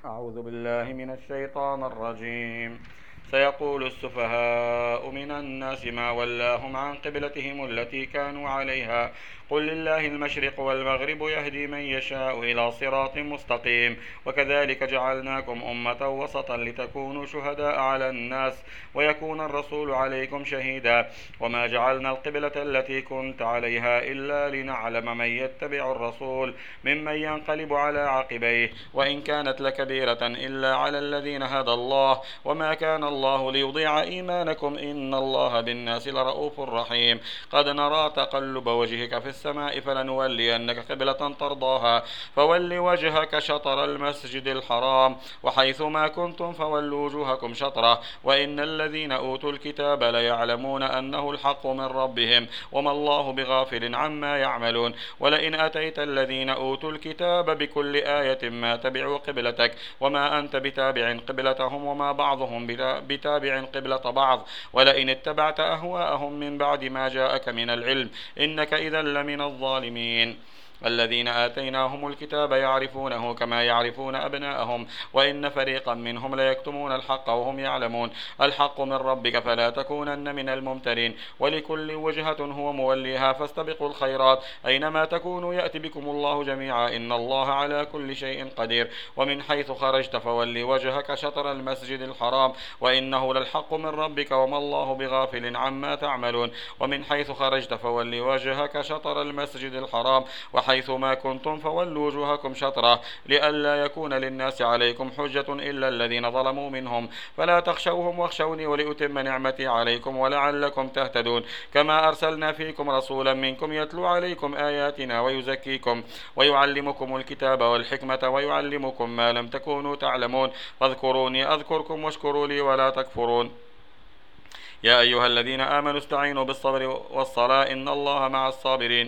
أعوذ بالله من الشيطان الرجيم. سيقول السفهاء من الناس ما ولاهم عن قبلتهم التي كانوا عليها قل لله المشرق والمغرب يهدي من يشاء إلى صراط مستقيم وكذلك جعلناكم أمة وسطا لتكونوا شهداء على الناس ويكون الرسول عليكم شهيدا وما جعلنا القبلة التي كنت عليها إلا لنعلم من يتبع الرسول ممن ينقلب على عقبيه وإن كانت لكبيرة إلا على الذين هدى الله وما كان الله ليضيع إيمانكم إن الله بالناس لرؤوف رحيم. قد نرى تقلب وجهك في السماء فلنولينك قبلة ترضاها فول وجهك شطر المسجد الحرام وحيثما كنتم فولوا وجوهكم شطره وإن الذين أوتوا الكتاب ليعلمون أنه الحق من ربهم وما الله بغافل عما يعملون. ولئن أتيت الذين أوتوا الكتاب بكل آية ما تبعوا قبلتك وما أنت بتابع قبلتهم وما بعضهم بتابع قبلة بعض ولئن اتبعت أهواءهم من بعد ما جاءك من العلم إنك إذا لمن الظالمين. الذين آتيناهم الكتاب يعرفونه كما يعرفون أبناءهم وإن فريقا منهم ليكتمون الحق وهم يعلمون. الحق من ربك فلا تكونن من الممترين ولكل وجهة هو موليها فاستبقوا الخيرات أينما تكونوا يأتي بكم الله جميعا إن الله على كل شيء قدير. ومن حيث خرجت فولي وجهك شطر المسجد الحرام وإنه للحق من ربك وما الله بغافل عما تعملون. ومن حيث خرجت فولي وجهك شطر المسجد الحرام وحيثما كنتم فولوا وجوهكم شطره لئلا يكون للناس عليكم حجة إلا الذين ظلموا منهم فلا تخشوهم واخشوني ولأتم نعمتي عليكم ولعلكم تهتدون. كما أرسلنا فيكم رسولا منكم يتلو عليكم آياتنا ويزكيكم ويعلمكم الكتاب والحكمة ويعلمكم ما لم تكونوا تعلمون فاذكروني أذكركم واشكروا لي ولا تكفرون. يا أيها الذين آمنوا استعينوا بالصبر والصلاة إن الله مع الصابرين.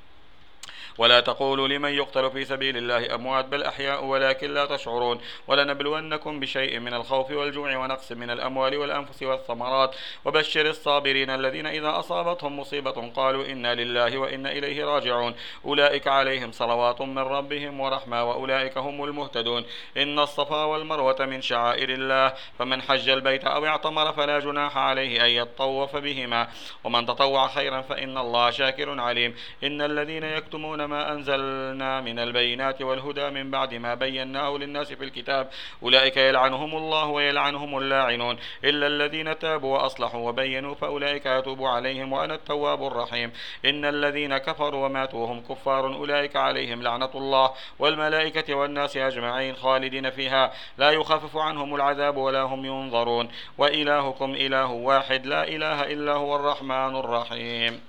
ولا تقولوا لمن يقتل في سبيل الله أموات بل أحياء ولكن لا تشعرون. ولنبلونكم بشيء من الخوف والجوع ونقص من الأموال والأنفس والثمرات وبشر الصابرين الذين إذا أصابتهم مصيبة قالوا إنا لله وإنا إليه راجعون أولئك عليهم صلوات من ربهم ورحمة وأولئك هم المهتدون. إن الصفا والمروة من شعائر الله فمن حج البيت أو اعتمر فلا جناح عليه أن يطوف بهما ومن تطوع خيرا فإن الله شاكر عليم. إن الذين يكتمون ما أنزلنا من البينات والهدى من بعد ما بيناه للناس في الكتاب أولئك يلعنهم الله ويلعنهم اللاعنون إلا الذين تابوا وأصلحوا وبينوا فأولئك يتوب عليهم وأنا التواب الرحيم. إن الذين كفروا وماتوا وهم كفار أولئك عليهم لعنة الله والملائكة والناس أجمعين خالدين فيها لا يخفف عنهم العذاب ولا هم ينظرون. وإلهكم إله واحد لا إله إلا هو الرحمن الرحيم.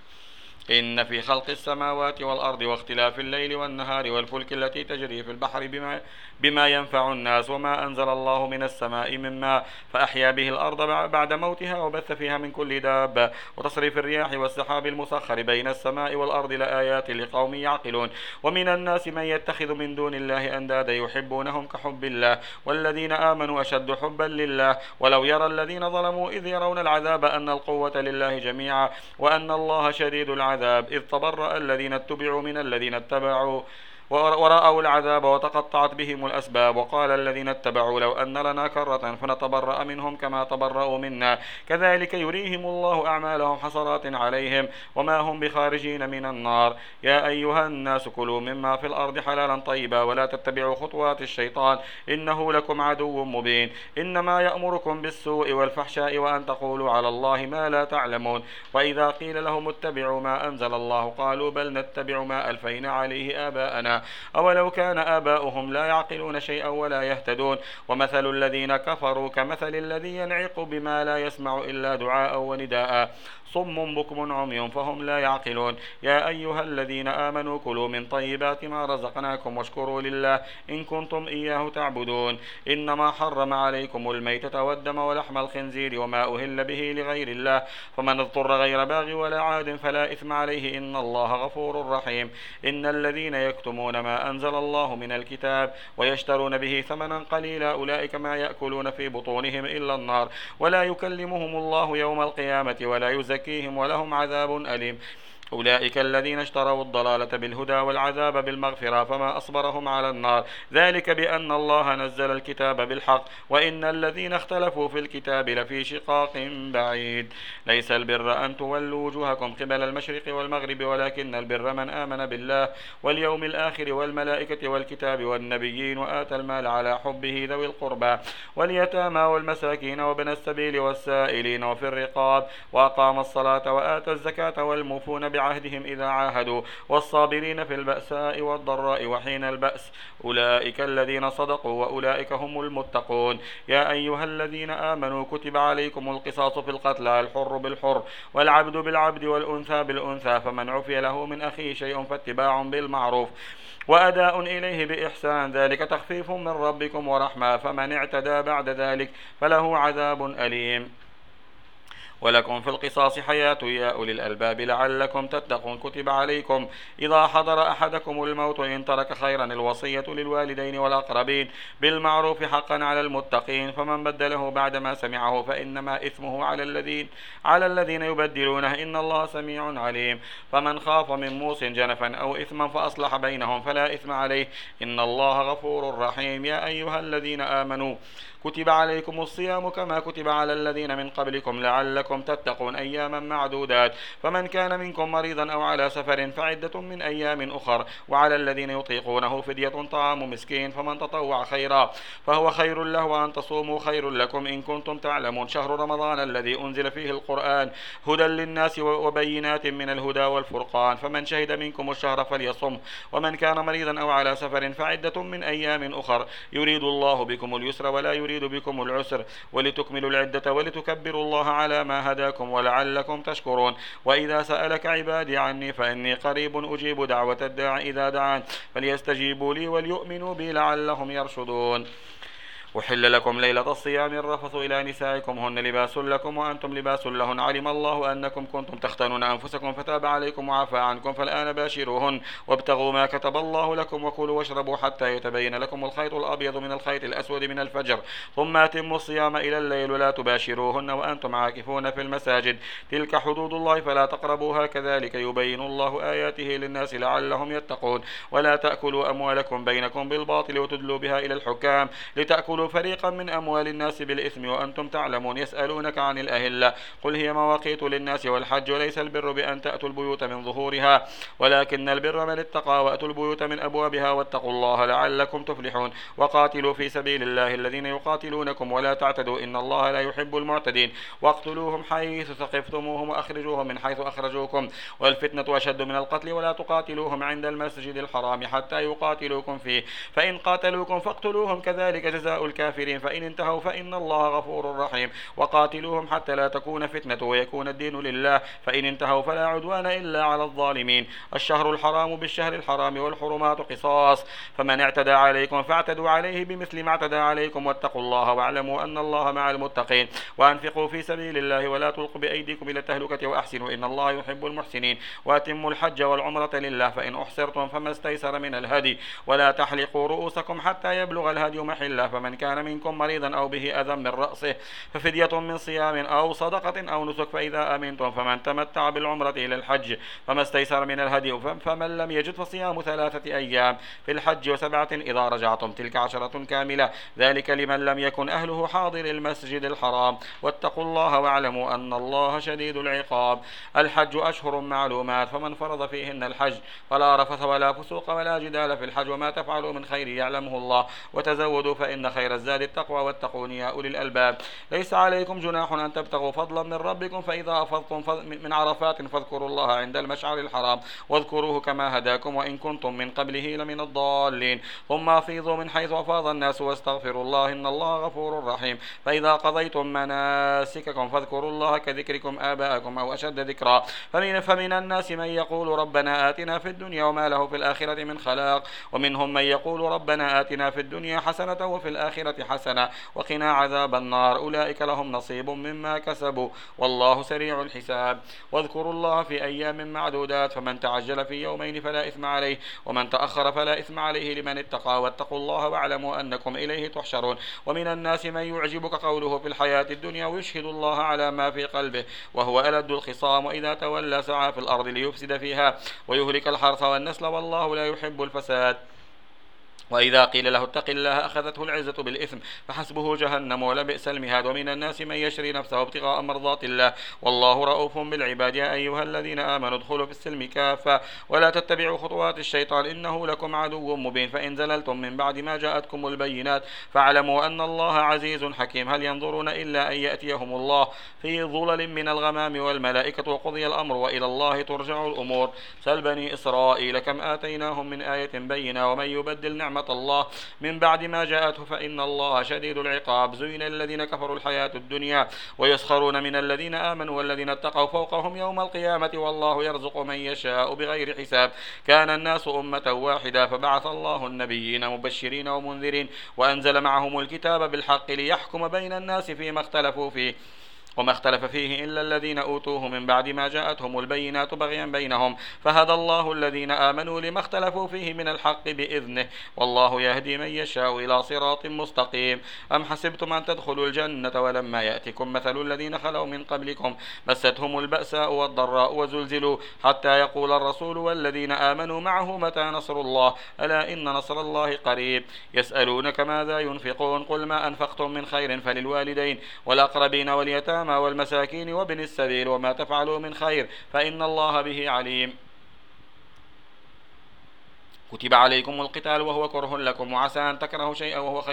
إن في خلق السماوات والأرض واختلاف الليل والنهار والفلك التي تجري في البحر بما ينفع الناس وما أنزل الله من السماء من ماء فأحيا به الأرض بعد موتها وبث فيها من كل دابة وتصريف الرياح والسحاب المسخر بين السماء والأرض لآيات لقوم يعقلون. ومن الناس من يتخذ من دون الله أندادا يحبونهم كحب الله والذين آمنوا أشد حبا لله ولو يرى الذين ظلموا إذ يرون العذاب أن القوة لله جميعا وأن الله شديد العذاب إذ تبرأ الذين اتبعوا من الذين اتبعوا ورأوا العذاب وتقطعت بهم الأسباب وقال الذين اتبعوا لو أن لنا كرة فنتبرأ منهم كما تبرأوا منا كذلك يريهم الله أعمالهم حسرات عليهم وما هم بخارجين من النار. يا أيها الناس كلوا مما في الأرض حلالا طيبا ولا تتبعوا خطوات الشيطان إنه لكم عدو مبين. إنما يأمركم بالسوء والفحشاء وأن تقولوا على الله ما لا تعلمون. وإذا قيل لهم اتبعوا ما أنزل الله قالوا بل نتبع ما ألفينا عليه آباءنا أولو كان آباؤهم لا يعقلون شيئا ولا يهتدون. ومثل الذين كفروا كمثل الذي ينعق بما لا يسمع إلا دعاء ونداء صم بكم عمي فهم لا يعقلون. يا أيها الذين آمنوا كلوا من طيبات ما رزقناكم واشكروا لله إن كنتم إياه تعبدون. إنما حرم عليكم الميتة والدم ولحم الخنزير وما أهل به لغير الله فمن اضطر غير باغ ولا عاد فلا إثم عليه إن الله غفور رحيم. إن الذين يكتمون ما أنزل الله من الكتاب ويشترون به ثمنا قليلا أولئك ما يأكلون في بطونهم إلا النار ولا يكلمهم الله يوم القيامة ولا يزكيهم ولهم عذاب أليم. أولئك الذين اشتروا الضلالة بالهدى والعذاب بالمغفرة فما أصبرهم على النار ذلك بأن الله نزل الكتاب بالحق وإن الذين اختلفوا في الكتاب لفي شقاق بعيد ليس البر أن تولوا وجوهكم قبل المشرق والمغرب ولكن البر من آمن بالله واليوم الآخر والملائكة والكتاب والنبيين وآتى المال على حبه ذوي القربى واليتامى والمساكين وابن السبيل والسائلين وفي الرقاب وأقام الصلاة وآتى الزكاة والموفون بعهدهم إذا عاهدوا والصابرين في البأساء والضراء وحين البأس أولئك الذين صدقوا وأولئك هم المتقون يا أيها الذين آمنوا كتب عليكم القصاص في القتلى الحر بالحر والعبد بالعبد والأنثى بالأنثى فمن عفي له من أخيه شيء فاتباع بالمعروف وأداء إليه بإحسان ذلك تخفيف من ربكم ورحمة فمن اعتدى بعد ذلك فله عذاب أليم ولكم في القصاص حياة يا أولي الألباب لعلكم تتقون كتب عليكم إذا حضر أحدكم الموت إن ترك خيرا الوصية للوالدين والأقربين بالمعروف حقا على المتقين فمن بدله بعدما سمعه فإنما إثمه على الذين يبدلونه إن الله سميع عليم فمن خاف من موص جنفا أو إثما فأصلح بينهم فلا إثم عليه إن الله غفور رحيم يا أيها الذين آمنوا كتب عليكم الصيام كما كتب على الذين من قبلكم لعلكم تتقون أياما معدودات فمن كان منكم مريضا أو على سفر فعدة من أيام أخر وعلى الذين يطيقونه فدية طعام مسكين فمن تطوع خيرا فهو خير له وأن تصوموا خير لكم إن كنتم تعلمون شهر رمضان الذي أنزل فيه القرآن هدى للناس وبينات من الهدى والفرقان فمن شهد منكم الشهر فليصم ومن كان مريضا أو على سفر فعدة من أيام أخر يريد الله بكم اليسر ولا يريد بكم العسر ولتكملوا العدة ولتكبروا الله على ما هداكم ولعلكم تشكرون وإذا سألك عبادي عني فإني قريب أجيب دعوة الداع إذا دعان فليستجيبوا لي وليؤمنوا بي لعلهم يرشدون أحل لكم ليلة الصيام الرفث إلى نسائكم هن لباس لكم وأنتم لباس لهن علم الله أنكم كنتم تختانون أنفسكم فتاب عليكم وعفى عنكم فالآن باشروهن وابتغوا ما كتب الله لكم وكلوا واشربوا حتى يتبين لكم الخيط الأبيض من الخيط الأسود من الفجر ثم أتموا الصيام إلى الليل ولا تباشروهن وأنتم عاكفون في المساجد تلك حدود الله فلا تقربوها كذلك يبين الله آياته للناس لعلهم يتقون ولا تأكلوا أموالكم بينكم بالباطل وتدلوا بها إلى الحكام لتأكلوا فريقا من أموال الناس بالإثم وأنتم تعلمون يسألونك عن الأهلة قل هي مواقيت للناس والحج وليس البر بأن تأتوا البيوت من ظهورها ولكن البر من اتقى وأتوا البيوت من أبوابها واتقوا الله لعلكم تفلحون وقاتلوا في سبيل الله الذين يقاتلونكم ولا تعتدوا إن الله لا يحب المعتدين واقتلوهم حيث ثقفتموهم وأخرجوهم من حيث أخرجوكم والفتنة أشد من القتل ولا تقاتلوهم عند المسجد الحرام حتى يقاتلوكم فيه فإن قاتلوكم فاقتلوهم كذلك جزاء الكافرين فإن انتهوا فإن الله غفور رحيم وقاتلوهم حتى لا تكون فتنة ويكون الدين لله فإن انتهوا فلا عدوان إلا على الظالمين الشهر الحرام بالشهر الحرام والحرمات قصاص فمن اعتدى عليكم فاعتدوا عليه بمثل ما اعتدى عليكم واتقوا الله واعلموا أن الله مع المتقين وأنفقوا في سبيل الله ولا تلقوا بأيديكم إلى التهلكة وأحسنوا إن الله يحب المحسنين وأتموا الحج والعمرة لله فإن أحصرتم فما استيسر من الهدي ولا تحلقوا رؤوسكم حتى يبلغ الهدي محله فمن كان منكم مريضا أو به أذى من رأسه ففدية من صيام أو صدقة أو نسك فإذا أمنتم فمن تمتع بالعمرة إلى الحج فما استيسر من الهدي فمن لم يجد فصيام 3 أيام في الحج و7 إذا رجعتم تلك 10 كاملة ذلك لمن لم يكن أهله حاضر المسجد الحرام واتقوا الله واعلموا أن الله شديد العقاب الحج أشهر معلومات فمن فرض فيهن الحج فلا رفث ولا فسوق ولا جدال في الحج وما تفعلوا من خير يعلمه الله وتزودوا فإن خير الزاد التقوى واتقون يا أولي الألباب ليس عليكم جناح أن تبتغوا فضلا من ربكم فإذا أفضتم من عرفات فاذكروا الله عند المشعر الحرام واذكروه كما هداكم وإن كنتم من قبله لمن الضالين ثم أفيضوا من حيث أفاض الناس واستغفروا الله إن الله غفور رحيم فإذا قضيتم مناسككم فاذكروا الله كذكركم آباءكم أو أشد ذكرا فمن الناس من يقول ربنا آتنا في الدنيا وما له في الآخرة من خلاق ومنهم من يقول ربنا آتنا في الدنيا حسنة وفي الآخرة الآخرة حسنة وقنا عذاب النار أولئك لهم نصيب مما كسبوا والله سريع الحساب. واذكروا الله في أيام معدودات فمن تعجل في يومين فلا إثم عليه ومن تأخر فلا إثم عليه لمن اتقى واتقوا الله واعلموا أنكم إليه تحشرون. ومن الناس من يعجبك قوله في الحياة الدنيا ويشهد الله على ما في قلبه وهو ألد الخصام وإذا تولى سعى في الأرض ليفسد فيها ويهلك الحرث والنسل والله لا يحب الفساد. وإذا قيل له اتق الله أخذته العزة بالإثم فحسبه جهنم ولبئس المهاد. ومن الناس من يشري نفسه ابتغاء مرضات الله والله رؤوف بالعباد. يا أيها الذين آمنوا ادخلوا في السلم كافة ولا تتبعوا خطوات الشيطان إنه لكم عدو مبين. فإن زللتم من بعد ما جاءتكم البينات فاعلموا أن الله عزيز حكيم. هل ينظرون إلا أن يأتيهم الله في ظلل من الغمام والملائكة وقضي الأمر وإلى الله ترجع الأمور. سل بني إسرائيل كم آتيناهم من آية بينة ومن يبدل نعمة الله من بعد ما جاءته فإن الله شديد العقاب. زين الذين كفروا الحياة الدنيا ويسخرون من الذين آمنوا والذين اتقوا فوقهم يوم القيامة والله يرزق من يشاء بغير حساب. كان الناس أمة واحدة فبعث الله النبيين مبشرين ومنذرين وأنزل معهم الكتاب بالحق ليحكم بين الناس فيما اختلفوا فيه وما اختلف فيه إلا الذين أوتوه من بعد ما جاءتهم البينات بغيا بينهم فهدى الله الذين آمنوا لما اختلفوا فيه من الحق بإذنه والله يهدي من يشاء إلى صراط مستقيم. أم حسبتم أن تدخلوا الجنة ولما يأتكم مثل الذين خلوا من قبلكم مستهم البأساء والضراء وزلزلوا حتى يقول الرسول والذين آمنوا معه متى نصر الله ألا إن نصر الله قريب. يسألونك ماذا ينفقون قل ما أنفقتم من خير فللوالدين والأقربين واليتامى والمساكين وابن السبيل وما تفعلوا من خير فإن الله به عليم. كتب عليكم القتال وهو كره لكم وعسى أن تكرهوا شيئا وهو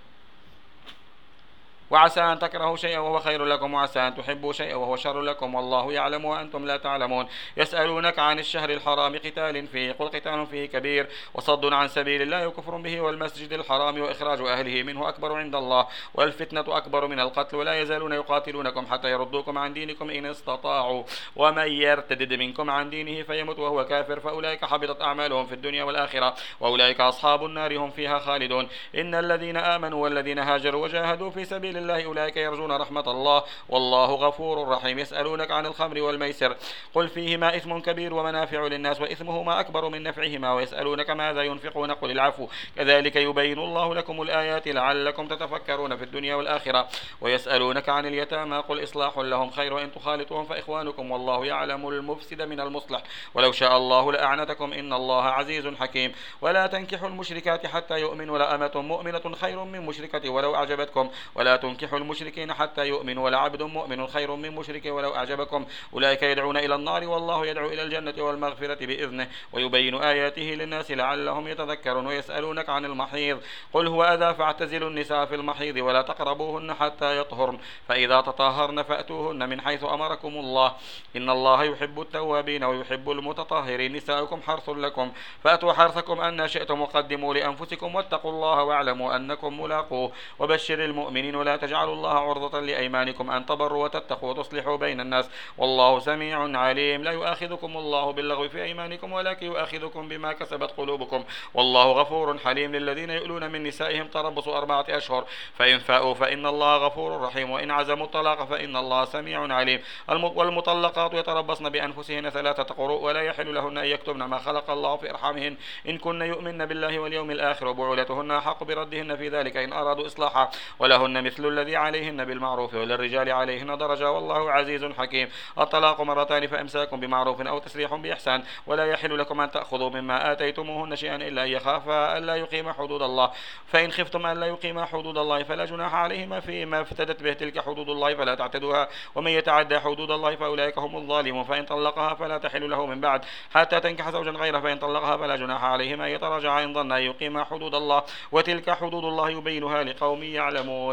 خير لكم وعسى أن تحبوا شيئا وهو شر لكم والله يعلم وأنتم لا تعلمون. يسألونك عن الشهر الحرام قتال فيه قل قتال فيه كبير وصد عن سبيل الله وكفر به والمسجد الحرام وإخراج أهله منه أكبر عند الله والفتنة أكبر من القتل ولا يزالون يقاتلونكم حتى يردوكم عن دينكم إن استطاعوا ومن يرتد منكم عن دينه فيمت وهو كافر فأولئك حبطت أعمالهم في الدنيا والآخرة وأولئك أصحاب النار هم فيها خالدون. إن الذين آمنوا والذين هاجروا وجاهدوا في سبيل الله أولئك يرجون رحمة الله والله غفور رحيم. يسألونك عن الخمر والميسر قل فيهما إثم كبير ومنافع للناس وإثمهما أكبر من نفعهما ويسألونك ماذا ينفقون قل العفو كذلك يبين الله لكم الآيات لعلكم تتفكرون في الدنيا والآخرة. ويسألونك عن اليتامى قل إصلاح لهم خير وإن تخالطوهم فإخوانكم والله يعلم المفسد من المصلح ولو شاء الله لأعنتكم إن الله عزيز حكيم. ولا تنكحوا المشركات حتى يؤمنوا ولأمة مؤمنة خير من مشركة ولو أعجبتكم ولا تنكحوا المشركين حتى يؤمنوا ولعبد مؤمن خير من مشرك ولو أعجبكم أولئك يدعون إلى النار والله يدعو إلى الجنة والمغفرة بإذنه ويبين آياته للناس لعلهم يتذكرون. ويسألونك عن المحيض قل هو أذى فاعتزلوا النساء في المحيض ولا تقربوهن حتى يطهرن فإذا تطهرن فأتوهن من حيث أمركم الله إن الله يحب التوابين ويحب المتطهرين. نساؤكم حرث لكم فأتوا حرثكم أن شئتم وقدموا لأنفسكم واتقوا الله واعلموا أنكم ملاقوه. وبشر المؤمنين ولا تجعلوا الله عرضة لأيمانكم أن تبروا وتتقوا وتصلحوا بين الناس والله سميع عليم. لا يؤاخذكم الله باللغو في أيمانكم ولكن يؤاخذكم بما كسبت قلوبكم والله غفور حليم. للذين يؤلون من نسائهم تربص 4 أشهر فإن فاءوا فإن الله غفور رحيم وإن عزموا الطلاق فإن الله سميع عليم. والمطلقات يتربصن بأنفسهن 3 قروء ولا يحل لهن أن يكتبن ما خلق الله في أرحامهن إن كن يؤمن بالله واليوم الآخر وبعولتهن أحق بردهن في ذلك إن أرادوا إصلاحا ولهن مثل الذي عليهن بالمعروف وللرجال عليهن درجة والله عزيز حكيم. الطلاق 2 مرتان فإمساك بمعروف أو تسريح بإحسان ولا يحل لكم أن تأخذوا مما آتيتموهن شيئا إلا أن يخافا ألا يقيما حدود الله فإن خفتم ألا يقيما حدود الله فلا جناح عليهما فيما افتدت به تلك حدود الله فلا تعتدوها ومن يتعدى حدود الله فأولئك هم الظالمون. فإن طلقها فلا تحل له من بعد حتى تنكح زوجا غيره فإن طلقها فلا جناح عليهما أن يتراجعا إن ظنا أن يقيما حدود الله وتلك حدود الله يبينها لقوم يعلمون.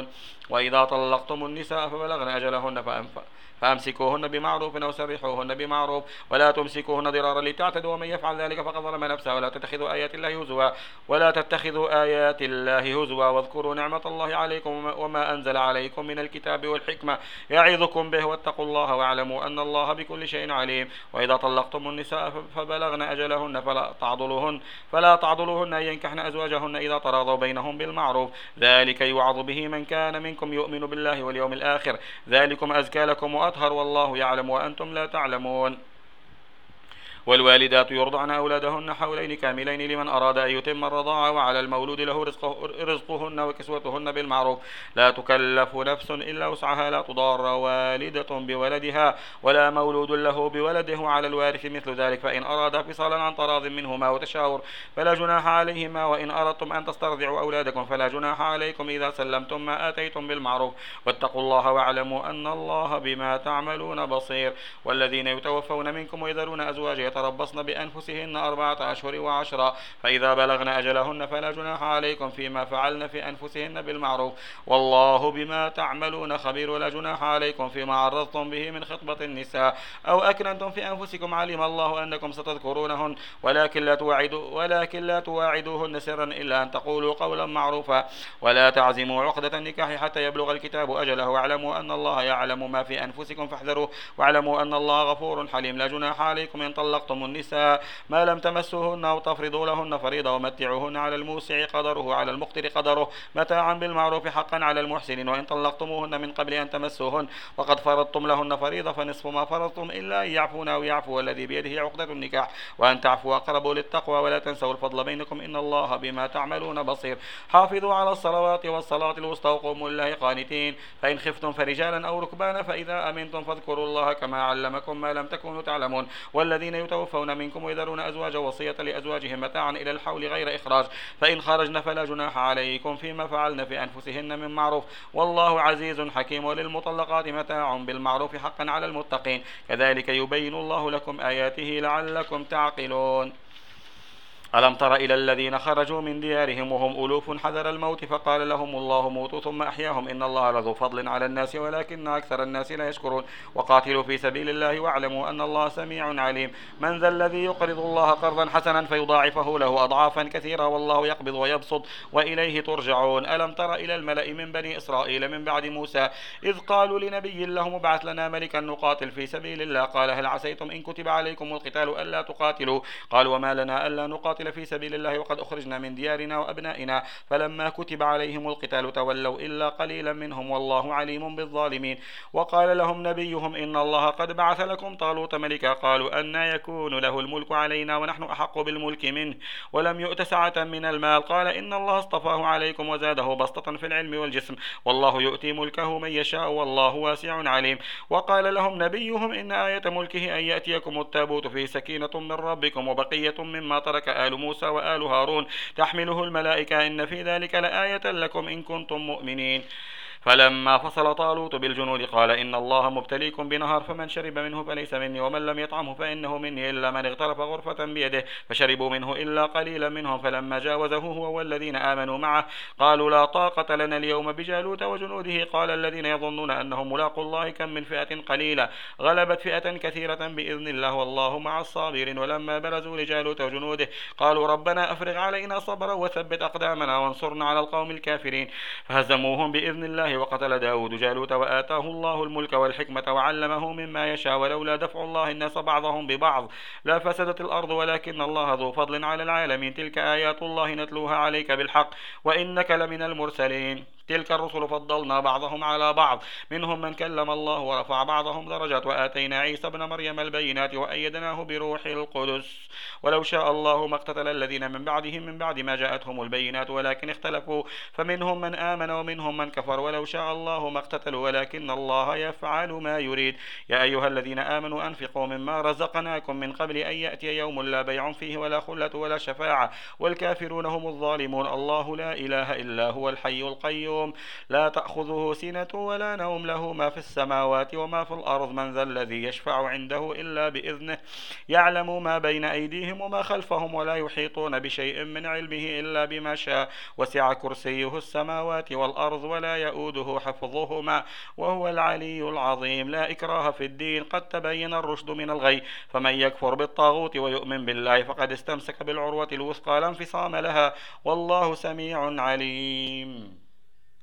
وإذا طلقتم النساء فبلغن أجلهن فأمسكوهن بمعروف أو سرحوهن بمعروف ولا تمسكوهن ضرارا لتعتدوا ومن يفعل ذلك فقد ظلم نفسه ولا تتخذوا آيات الله هزوا واذكروا نعمة الله عليكم وما أنزل عليكم من الكتاب والحكمة يعظكم به واتقوا الله واعلموا أن الله بكل شيء عليم. وإذا طلقتم النساء فبلغن أجلهن فلا تعضلوهن أن ينكحن أزواجهن إذا تراضوا بينهم بالمعروف ذلك يوعظ به من كان منكم يؤمن بالله واليوم الآخر ذلكم أزكى لكم وأطهر والله يعلم وأنتم لا تعلمون. والوالدات يرضعن أولادهن حولين كاملين لمن أراد أن يتم الرضاعة وعلى المولود له رزقهن وكسوتهن بالمعروف لا تكلف نفس إلا وسعها لا تضار والدة بولدها ولا مولود له بولده على الوارث مثل ذلك فإن أرادا فصالا عن تراض منهما وتشاور فلا جناح عليهما وإن أردتم أن تسترضعوا أولادكم فلا جناح عليكم إذا سلمتم ما آتيتم بالمعروف واتقوا الله واعلموا أن الله بما تعملون بصير. والذين يتوفون منكم ويذرون أزواجا يتربصن بأنفسهن 4 أشهر و10 فإذا بلغن أجلهن فلا جناح عليكم فيما فعلن في أنفسهن بالمعروف والله بما تعملون خبير. ولا جناح عليكم فيما عرضتم به من خطبة النساء أو أكننتم في أنفسكم علم الله أنكم ستذكرونهن ولكن لا تواعدوهن سرا إلا أن تقولوا قولا معروفا ولا تعزموا عقدة النكاح حتى يبلغ الكتاب أجله واعلموا أن الله يعلم ما في أنفسكم فاحذروه واعلموا أن الله غفور حليم. لا جناح عليكم إن طلقتم النساء ما لم تمسوهن أو تفرضوا لهن فريضة ومتعوهن على الموسع قدره وعلى المقتر قدره متاعا بالمعروف حقا على المحسنين. وإن طلقتموهن من قبل أن تمسوهن وقد فرضتم لهن فريضة فنصف ما فرضتم إلا أن يعفون أو يعفو الذي بيده عقدة النكاح وأن تعفوا أقرب للتقوى ولا تنسوا الفضل بينكم إن الله بما تعملون بصير. حافظوا على الصلوات والصلاة الوسطى وقوموا لله قانتين فإن خفتم فرجالا أو ركبانا فإذا أمنتم فاذكروا الله كما علمكم ما لم تكونوا تعلمون. والذين يتوفون منكم ويذرون أزواجا وصية لأزواجهم متاعا إلى الحول غير إخراج فإن خرجن فلا جناح عليكم فيما فعلن في أنفسهن من معروف والله عزيز حكيم. وللمطلقات متاع بالمعروف حقا على المتقين كذلك يبين الله لكم آياته لعلكم تعقلون. ألم تر إلى الذين خرجوا من ديارهم وهم ألوف حذر الموت فقال لهم الله موتوا ثم أحياهم إن الله لذو فضل على الناس ولكن أكثر الناس لا يشكرون. وقاتلوا في سبيل الله واعلموا أن الله سميع عليم. من ذا الذي يقرض الله قرضا حسنا فيضاعفه له أضعافا كثيرة والله يقبض ويبسط وإليه ترجعون. ألم تر إلى الملأ من بني إسرائيل من بعد موسى إذ قالوا لنبي له مبعث لنا ملكا نقاتل في سبيل الله قال هل عسيتم إن كتب عليكم القتال ألا تقاتلوا قالوا وما لنا ألا نقاتل في سبيل الله وقد أخرجنا من ديارنا وأبنائنا فلما كتب عليهم القتال تولوا إلا قليلا منهم والله عليم بالظالمين. وقال لهم نبيهم إن الله قد بعث لكم طالوت ملكا قالوا أنى يكون له الملك علينا ونحن أحق بالملك منه ولم يؤت سعة من المال قال إن الله اصطفاه عليكم وزاده بسطة في العلم والجسم والله يؤتي ملكه من يشاء والله واسع عليم. وقال لهم نبيهم إن آية ملكه أن يأتيكم التابوت فيه سكينة من ربكم وبقية مما ترك آل موسى وآل هارون تحمله الملائكة إن في ذلك لآية لكم إن كنتم مؤمنين. فلما فصل طالوت بالجنود قال إن الله مبتليكم بنهر فمن شرب منه فليس مني ومن لم يطعمه فإنه مني إلا من اغترف غرفة بيده فشربوا منه إلا قليلا منهم فلما جاوزه هو والذين آمنوا معه قالوا لا طاقة لنا اليوم بجالوت وجنوده قال الذين يظنون أنهم ملاقوا الله كم من فئة قليلة غلبت فئة كثيرة بإذن الله والله مع الصابرين. ولما برزوا لجالوت وجنوده قالوا ربنا أفرغ علينا صبرا وثبت أقدامنا وانصرنا على القوم الكافرين فهزموهم بإذن الله. وقتل داود جالوت وآتاه الله الملك والحكمة وعلمه مما يشاء ولولا دفع الله الناس بعضهم ببعض لا فسدت الأرض ولكن الله ذو فضل على العالمين. تلك آيات الله نتلوها عليك بالحق وإنك لمن المرسلين. تلك الرسل فضلنا بعضهم على بعض منهم من كلم الله ورفع بعضهم درجات وآتينا عيسى ابن مريم البينات وأيدناه بروح القدس ولو شاء الله ما اقتتل الذين من بعدهم من بعد ما جاءتهم البينات ولكن اختلفوا فمنهم من آمن ومنهم من كفر ولو شاء الله ما اقتتلوا ولكن الله يفعل ما يريد. يا أيها الذين آمنوا أنفقوا مما رزقناكم من قبل أن يأتي يوم لا بيع فيه ولا خلة ولا شفاعة والكافرون هم الظالمون. الله لا إله إلا هو الحي القيوم القيوم لا تأخذه سنة ولا نوم له ما في السماوات وما في الأرض من ذا الذي يشفع عنده إلا بإذنه يعلم ما بين أيديهم وما خلفهم ولا يحيطون بشيء من علمه إلا بما شاء وسع كرسيه السماوات والأرض ولا يؤوده حفظهما وهو العلي العظيم لا إكراه في الدين قد تبين الرشد من الغي فمن يكفر بالطاغوت ويؤمن بالله فقد استمسك بالعروة الوثقى لا انفصام لها والله سميع عليم.